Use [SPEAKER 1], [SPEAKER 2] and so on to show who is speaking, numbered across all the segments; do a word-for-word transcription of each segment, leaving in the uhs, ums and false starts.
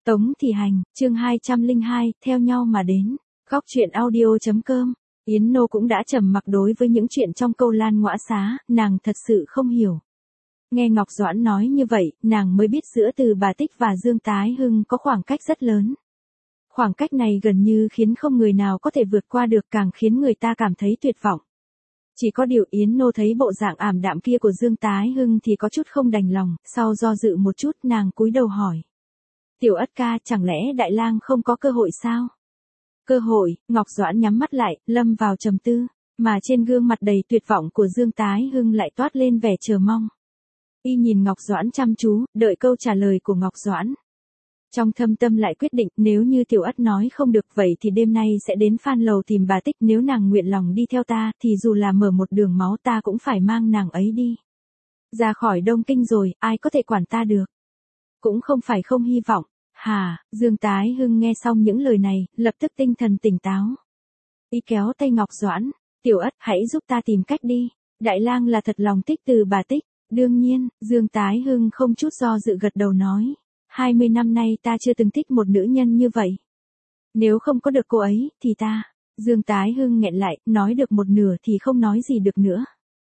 [SPEAKER 1] Tống Thị Hành, chương hai trăm lẻ hai, theo nhau mà đến. Góc truyện audio.com. Yến Nô cũng đã trầm mặc đối với những chuyện trong câu lan ngõa xá, nàng thật sự không hiểu. Nghe Ngọc Doãn nói như vậy, nàng mới biết giữa Từ Bà Tích và Dương Tái Hưng có khoảng cách rất lớn. Khoảng cách này gần như khiến không người nào có thể vượt qua được, càng khiến người ta cảm thấy tuyệt vọng. Chỉ có điều Yến Nô thấy bộ dạng ảm đạm kia của Dương Tái Hưng thì có chút không đành lòng, sau do dự một chút nàng cúi đầu hỏi. Tiểu Ất ca, chẳng lẽ Đại Lang không có cơ hội sao? Cơ hội? Ngọc Doãn nhắm mắt lại, lâm vào trầm tư, mà trên gương mặt đầy tuyệt vọng của Dương Tái Hưng lại toát lên vẻ chờ mong. Y nhìn Ngọc Doãn chăm chú, đợi câu trả lời của Ngọc Doãn. Trong thâm tâm lại quyết định, nếu như Tiểu Ất nói không được vậy thì đêm nay sẽ đến Phan Lầu tìm bà Tích, nếu nàng nguyện lòng đi theo ta thì dù là mở một đường máu ta cũng phải mang nàng ấy đi. Ra khỏi Đông Kinh rồi, ai có thể quản ta được? Cũng không phải không hy vọng. Hà, Dương Tái Hưng nghe xong những lời này, lập tức tinh thần tỉnh táo. Y kéo tay Ngọc Doãn, Tiểu Ất, hãy giúp ta tìm cách đi. Đại Lang là thật lòng thích Từ Bà Tích. Đương nhiên, Dương Tái Hưng không chút do dự gật đầu nói. Hai mươi năm nay ta chưa từng thích một nữ nhân như vậy. Nếu không có được cô ấy, thì ta... Dương Tái Hưng nghẹn lại, nói được một nửa thì không nói gì được nữa.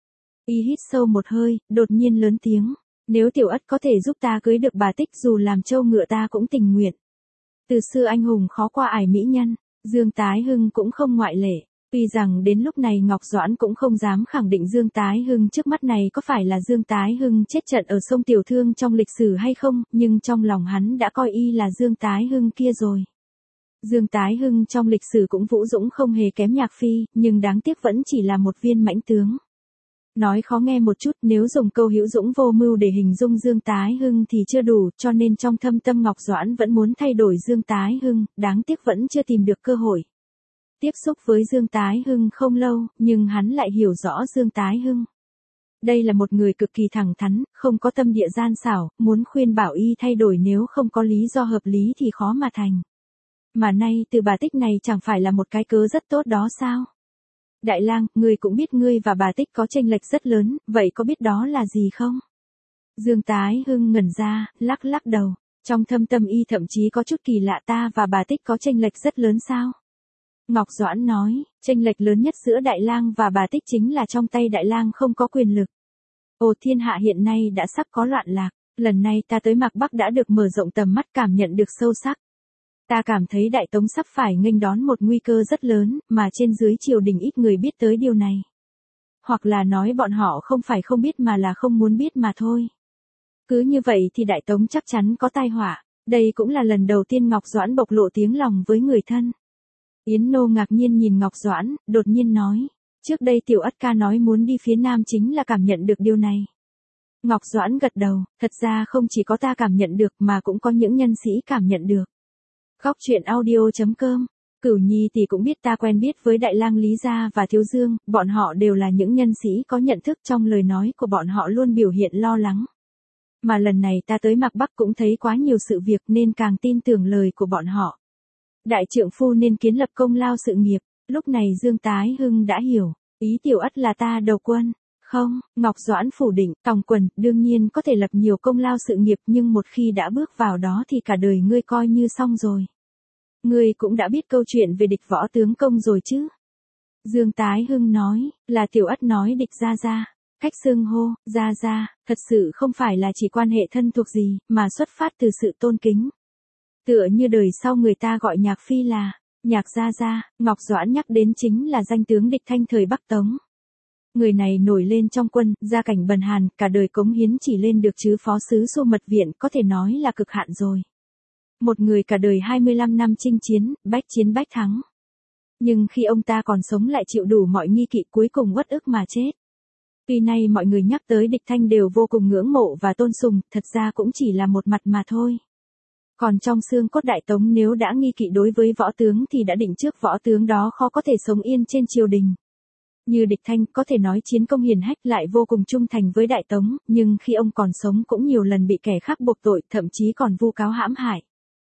[SPEAKER 1] Y hít sâu một hơi, đột nhiên lớn tiếng. Nếu Tiểu Ất có thể giúp ta cưới được bà Tích, dù làm trâu ngựa ta cũng tình nguyện. Từ xưa anh hùng khó qua ải mỹ nhân, Dương Tái Hưng cũng không ngoại lệ. Tuy rằng đến lúc này Ngọc Doãn cũng không dám khẳng định Dương Tái Hưng trước mắt này có phải là Dương Tái Hưng chết trận ở sông Tiểu Thương trong lịch sử hay không, nhưng trong lòng hắn đã coi y là Dương Tái Hưng kia rồi. Dương Tái Hưng trong lịch sử cũng vũ dũng không hề kém Nhạc Phi, nhưng đáng tiếc vẫn chỉ là một viên mãnh tướng. Nói khó nghe một chút, nếu dùng câu hữu dũng vô mưu để hình dung Dương Tái Hưng thì chưa đủ, cho nên trong thâm tâm Ngọc Doãn vẫn muốn thay đổi Dương Tái Hưng, đáng tiếc vẫn chưa tìm được cơ hội. Tiếp xúc với Dương Tái Hưng không lâu, nhưng hắn lại hiểu rõ Dương Tái Hưng. Đây là một người cực kỳ thẳng thắn, không có tâm địa gian xảo, muốn khuyên bảo y thay đổi nếu không có lý do hợp lý thì khó mà thành. Mà nay Từ Bà Tích này chẳng phải là một cái cớ rất tốt đó sao? Đại Lang, ngươi cũng biết ngươi và bà Tích có chênh lệch rất lớn, vậy có biết đó là gì không? Dương Tái Hưng ngẩn ra, lắc lắc đầu. Trong thâm tâm y thậm chí có chút kỳ lạ, ta và bà Tích có chênh lệch rất lớn sao? Ngọc Doãn nói, chênh lệch lớn nhất giữa Đại Lang và bà Tích chính là trong tay Đại Lang không có quyền lực. Ồ, thiên hạ hiện nay đã sắp có loạn lạc, lần này ta tới Mạc Bắc đã được mở rộng tầm mắt, cảm nhận được sâu sắc. Ta cảm thấy Đại Tống sắp phải nghênh đón một nguy cơ rất lớn, mà trên dưới triều đình ít người biết tới điều này. Hoặc là nói bọn họ không phải không biết mà là không muốn biết mà thôi. Cứ như vậy thì Đại Tống chắc chắn có tai họa, đây cũng là lần đầu tiên Ngọc Doãn bộc lộ tiếng lòng với người thân. Yến Nô ngạc nhiên nhìn Ngọc Doãn, đột nhiên nói, trước đây Tiểu Ất ca nói muốn đi phía Nam chính là cảm nhận được điều này. Ngọc Doãn gật đầu, thật ra không chỉ có ta cảm nhận được mà cũng có những nhân sĩ cảm nhận được. Góc truyện audio.com. Cửu Nhi thì cũng biết ta quen biết với Đại Lang Lý Gia và Thiếu Dương, bọn họ đều là những nhân sĩ có nhận thức, trong lời nói của bọn họ luôn biểu hiện lo lắng. Mà lần này ta tới Mạc Bắc cũng thấy quá nhiều sự việc nên càng tin tưởng lời của bọn họ. Đại trượng phu nên kiến lập công lao sự nghiệp, lúc này Dương Tái Hưng đã hiểu, ý Tiểu Ất là ta đầu quân. Không, Ngọc Doãn phủ định, tòng quần, đương nhiên có thể lập nhiều công lao sự nghiệp nhưng một khi đã bước vào đó thì cả đời ngươi coi như xong rồi. Ngươi cũng đã biết câu chuyện về Địch Võ tướng công rồi chứ? Dương Tái Hưng nói, là Tiểu Ất nói Địch gia gia. Cách xưng hô, gia gia, thật sự không phải là chỉ quan hệ thân thuộc gì, mà xuất phát từ sự tôn kính. Tựa như đời sau người ta gọi Nhạc Phi là Nhạc gia gia, Ngọc Doãn nhắc đến chính là danh tướng Địch Thanh thời Bắc Tống. Người này nổi lên trong quân, gia cảnh bần hàn, cả đời cống hiến chỉ lên được chứ phó sứ Xô Mật Viện, có thể nói là cực hạn rồi. Một người cả đời hai mươi lăm năm chinh chiến, bách chiến bách thắng. Nhưng khi ông ta còn sống lại chịu đủ mọi nghi kỵ, cuối cùng uất ức mà chết. Tuy nay mọi người nhắc tới Địch Thanh đều vô cùng ngưỡng mộ và tôn sùng, thật ra cũng chỉ là một mặt mà thôi. Còn trong xương cốt Đại Tống nếu đã nghi kỵ đối với võ tướng thì đã định trước võ tướng đó khó có thể sống yên trên triều đình. Như Địch Thanh có thể nói chiến công hiển hách, lại vô cùng trung thành với Đại Tống, nhưng khi ông còn sống cũng nhiều lần bị kẻ khác buộc tội, thậm chí còn vu cáo hãm hại.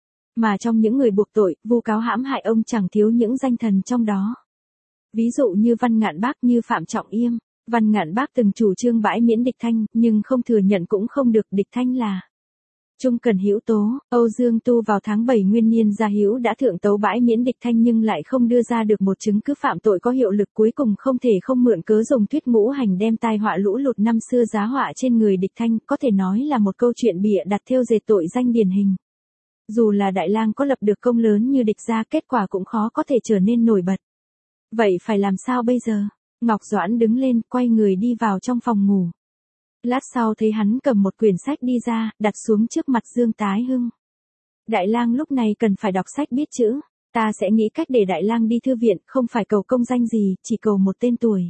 [SPEAKER 1] Mà trong những người buộc tội, vu cáo hãm hại ông chẳng thiếu những danh thần trong đó. Ví dụ như Văn Ngạn Bác, như Phạm Trọng Yêm. Văn Ngạn Bác từng chủ trương bãi miễn Địch Thanh, nhưng không thừa nhận cũng không được, Địch Thanh là Trung Cần Hữu tố, Âu Dương Tu vào tháng bảy nguyên niên Gia Hữu đã thượng tấu bãi miễn địch thanh nhưng lại không đưa ra được một chứng cứ phạm tội có hiệu lực, cuối cùng không thể không mượn cớ dùng thuyết ngũ hành đem tai họa lũ lụt năm xưa giá họa trên người địch thanh, có thể nói là một câu chuyện bịa đặt thêu dệt tội danh điển hình. Dù là Đại Lang có lập được công lớn như địch gia, kết quả cũng khó có thể trở nên nổi bật. Vậy phải làm sao bây giờ? Ngọc Doãn đứng lên, quay người đi vào trong phòng ngủ. Lát sau thấy hắn cầm một quyển sách đi ra, đặt xuống trước mặt Dương Tái Hưng. Đại Lang lúc này cần phải đọc sách biết chữ, ta sẽ nghĩ cách để Đại Lang đi thư viện, không phải cầu công danh gì, chỉ cầu một tên tuổi.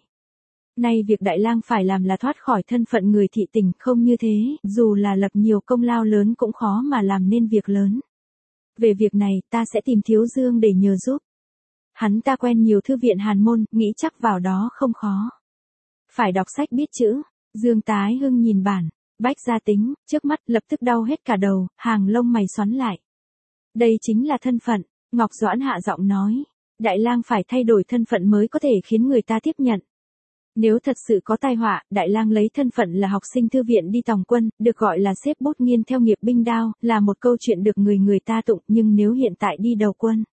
[SPEAKER 1] Nay việc Đại Lang phải làm là thoát khỏi thân phận người thị tỉnh, không như thế, dù là lập nhiều công lao lớn cũng khó mà làm nên việc lớn. Về việc này, ta sẽ tìm Thiếu Dương để nhờ giúp. Hắn ta quen nhiều thư viện hàn môn, nghĩ chắc vào đó không khó. Phải đọc sách biết chữ. Dương Tái Hưng nhìn bản, bách gia tính, trước mắt lập tức đau hết cả đầu, hàng lông mày xoắn lại. Đây chính là thân phận, Ngọc Doãn hạ giọng nói. Đại Lang phải thay đổi thân phận mới có thể khiến người ta tiếp nhận. Nếu thật sự có tai họa, Đại Lang lấy thân phận là học sinh thư viện đi tòng quân, được gọi là xếp bút nghiên theo nghiệp binh đao, là một câu chuyện được người người ta tụng, nhưng nếu hiện tại đi đầu quân.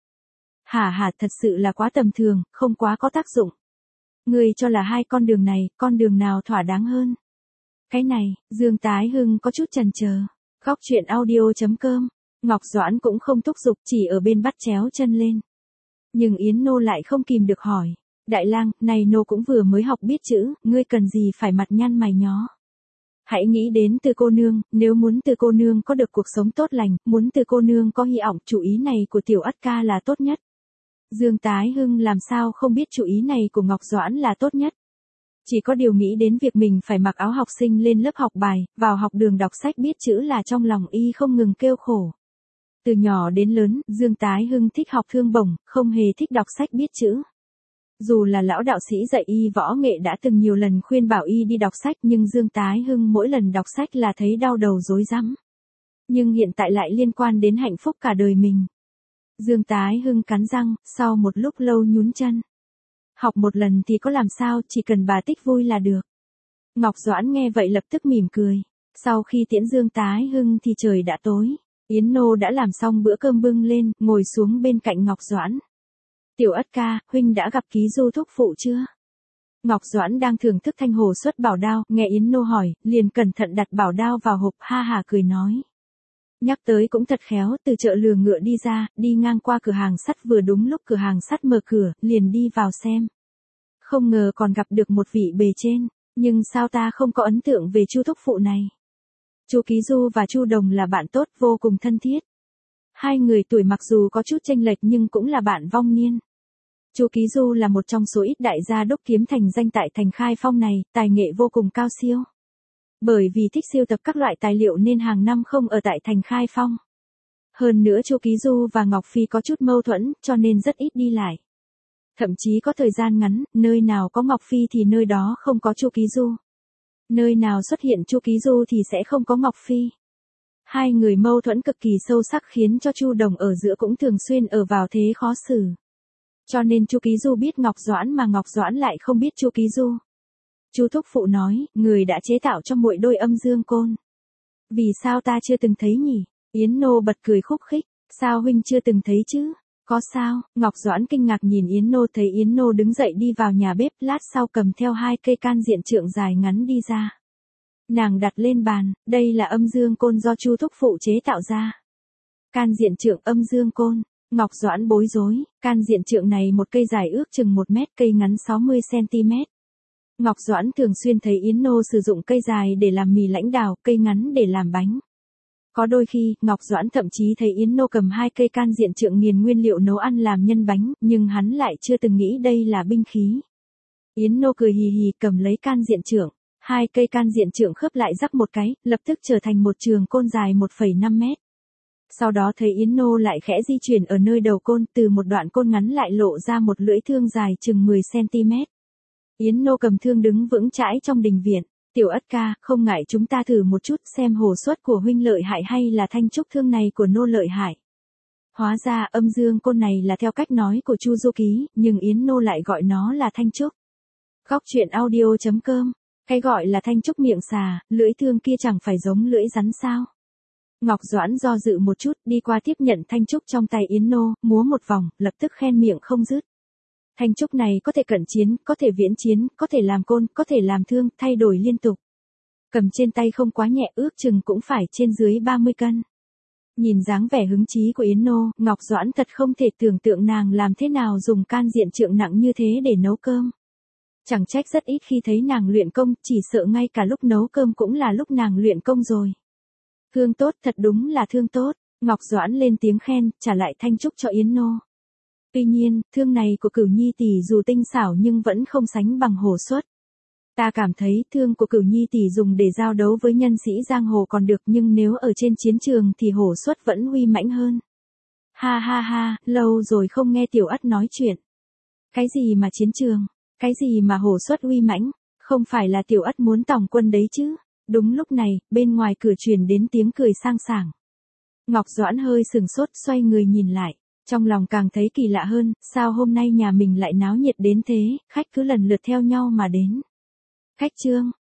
[SPEAKER 1] Hả hả, thật sự là quá tầm thường, không quá có tác dụng. Ngươi cho là hai con đường này, con đường nào thỏa đáng hơn? Cái này, Dương Tái Hưng có chút chần chờ. Góc truyện audio chấm com. Ngọc Doãn cũng không thúc giục, chỉ ở bên bắt chéo chân lên. Nhưng Yến Nô lại không kìm được hỏi. Đại Lang, này Nô cũng vừa mới học biết chữ, ngươi cần gì phải mặt nhăn mày nhó. Hãy nghĩ đến Từ cô nương, nếu muốn Từ cô nương có được cuộc sống tốt lành, muốn Từ cô nương có hy vọng, chủ ý này của tiểu ất ca là tốt nhất. Dương Tái Hưng làm sao không biết chủ ý này của Ngọc Doãn là tốt nhất. Chỉ có điều nghĩ đến việc mình phải mặc áo học sinh lên lớp học bài, vào học đường đọc sách biết chữ là trong lòng y không ngừng kêu khổ. Từ nhỏ đến lớn, Dương Tái Hưng thích học thương bổng, không hề thích đọc sách biết chữ. Dù là lão đạo sĩ dạy y võ nghệ đã từng nhiều lần khuyên bảo y đi đọc sách, nhưng Dương Tái Hưng mỗi lần đọc sách là thấy đau đầu rối rắm. Nhưng hiện tại lại liên quan đến hạnh phúc cả đời mình. Dương Tái Hưng cắn răng, sau một lúc lâu nhún chân. Học một lần thì có làm sao, chỉ cần bà Tích vui là được. Ngọc Doãn nghe vậy lập tức mỉm cười. Sau khi tiễn Dương Tái Hưng thì trời đã tối. Yến Nô đã làm xong bữa cơm bưng lên, ngồi xuống bên cạnh Ngọc Doãn. Tiểu Ất ca, huynh đã gặp Ký Du thúc phụ chưa? Ngọc Doãn đang thưởng thức thanh hồ xuất bảo đao, nghe Yến Nô hỏi, liền cẩn thận đặt bảo đao vào hộp, ha hà cười nói. Nhắc tới cũng thật khéo, từ chợ lừa ngựa đi ra, đi ngang qua cửa hàng sắt vừa đúng lúc cửa hàng sắt mở cửa, liền đi vào xem. Không ngờ còn gặp được một vị bề trên, nhưng sao ta không có ấn tượng về Chu thúc phụ này. Chu Ký Du và Chu Đồng là bạn tốt vô cùng thân thiết. Hai người tuổi mặc dù có chút chênh lệch nhưng cũng là bạn vong niên. Chu Ký Du là một trong số ít đại gia đốc kiếm thành danh tại thành Khai Phong này, tài nghệ vô cùng cao siêu. Bởi vì thích siêu tập các loại tài liệu nên hàng năm không ở tại thành Khai Phong. Hơn nữa Chu Ký Du và Ngọc Phi có chút mâu thuẫn, cho nên rất ít đi lại. Thậm chí có thời gian ngắn, nơi nào có Ngọc Phi thì nơi đó không có Chu Ký Du. Nơi nào xuất hiện Chu Ký Du thì sẽ không có Ngọc Phi. Hai người mâu thuẫn cực kỳ sâu sắc khiến cho Chu Đồng ở giữa cũng thường xuyên ở vào thế khó xử. Cho nên Chu Ký Du biết Ngọc Doãn mà Ngọc Doãn lại không biết Chu Ký Du. Chu thúc phụ nói, người đã chế tạo cho muội đôi âm dương côn. Vì sao ta chưa từng thấy nhỉ? Yến Nô bật cười khúc khích, sao huynh chưa từng thấy chứ? Có sao? Ngọc Doãn kinh ngạc nhìn Yến Nô, thấy Yến Nô đứng dậy đi vào nhà bếp, lát sau cầm theo hai cây can diện trượng dài ngắn đi ra. Nàng đặt lên bàn, đây là âm dương côn do Chu thúc phụ chế tạo ra. Can diện trượng âm dương côn. Ngọc Doãn bối rối, can diện trượng này một cây dài ước chừng một mét, cây ngắn sáu mươi xăng-ti-mét. Ngọc Doãn thường xuyên thấy Yến Nô sử dụng cây dài để làm mì lãnh đào, cây ngắn để làm bánh. Có đôi khi, Ngọc Doãn thậm chí thấy Yến Nô cầm hai cây can diện trượng nghiền nguyên liệu nấu ăn làm nhân bánh, nhưng hắn lại chưa từng nghĩ đây là binh khí. Yến Nô cười hì hì cầm lấy can diện trượng, hai cây can diện trượng khớp lại rắc một cái, lập tức trở thành một trường côn dài một phẩy năm mét. Sau đó thấy Yến Nô lại khẽ di chuyển ở nơi đầu côn, từ một đoạn côn ngắn lại lộ ra một lưỡi thương dài chừng mười xăng-ti-mét. Yến Nô cầm thương đứng vững chãi trong đình viện. Tiểu Ất ca, không ngại chúng ta thử một chút xem hồ xuất của huynh lợi hại hay là thanh trúc thương này của nô lợi hại. Hóa ra âm dương côn này là theo cách nói của Chu Du Ký, nhưng Yến Nô lại gọi nó là thanh trúc. Góc truyện audio chấm com. Cái gọi là thanh trúc miệng xà, lưỡi thương kia chẳng phải giống lưỡi rắn sao? Ngọc Doãn do dự một chút, đi qua tiếp nhận thanh trúc trong tay Yến Nô, múa một vòng, lập tức khen miệng không dứt. Thanh trúc này có thể cận chiến, có thể viễn chiến, có thể làm côn, có thể làm thương, thay đổi liên tục. Cầm trên tay không quá nhẹ, ước chừng cũng phải trên dưới ba mươi cân. Nhìn dáng vẻ hứng chí của Yến Nô, Ngọc Doãn thật không thể tưởng tượng nàng làm thế nào dùng can diện trượng nặng như thế để nấu cơm. Chẳng trách rất ít khi thấy nàng luyện công, chỉ sợ ngay cả lúc nấu cơm cũng là lúc nàng luyện công rồi. Thương tốt, thật đúng là thương tốt. Ngọc Doãn lên tiếng khen, trả lại thanh trúc cho Yến Nô. Tuy nhiên, thương này của Cửu Nhi tỷ dù tinh xảo nhưng vẫn không sánh bằng Hồ Xuất. Ta cảm thấy thương của Cửu Nhi tỷ dùng để giao đấu với nhân sĩ giang hồ còn được, nhưng nếu ở trên chiến trường thì Hồ Xuất vẫn uy mãnh hơn. Ha ha ha, lâu rồi không nghe Tiểu Ất nói chuyện. Cái gì mà chiến trường, cái gì mà Hồ Xuất uy mãnh, không phải là Tiểu Ất muốn tòng quân đấy chứ? Đúng lúc này, bên ngoài cửa truyền đến tiếng cười sang sảng. Ngọc Doãn hơi sừng sốt, xoay người nhìn lại, trong lòng càng thấy kỳ lạ hơn, sao hôm nay nhà mình lại náo nhiệt đến thế, khách cứ lần lượt theo nhau mà đến. Khách Trương,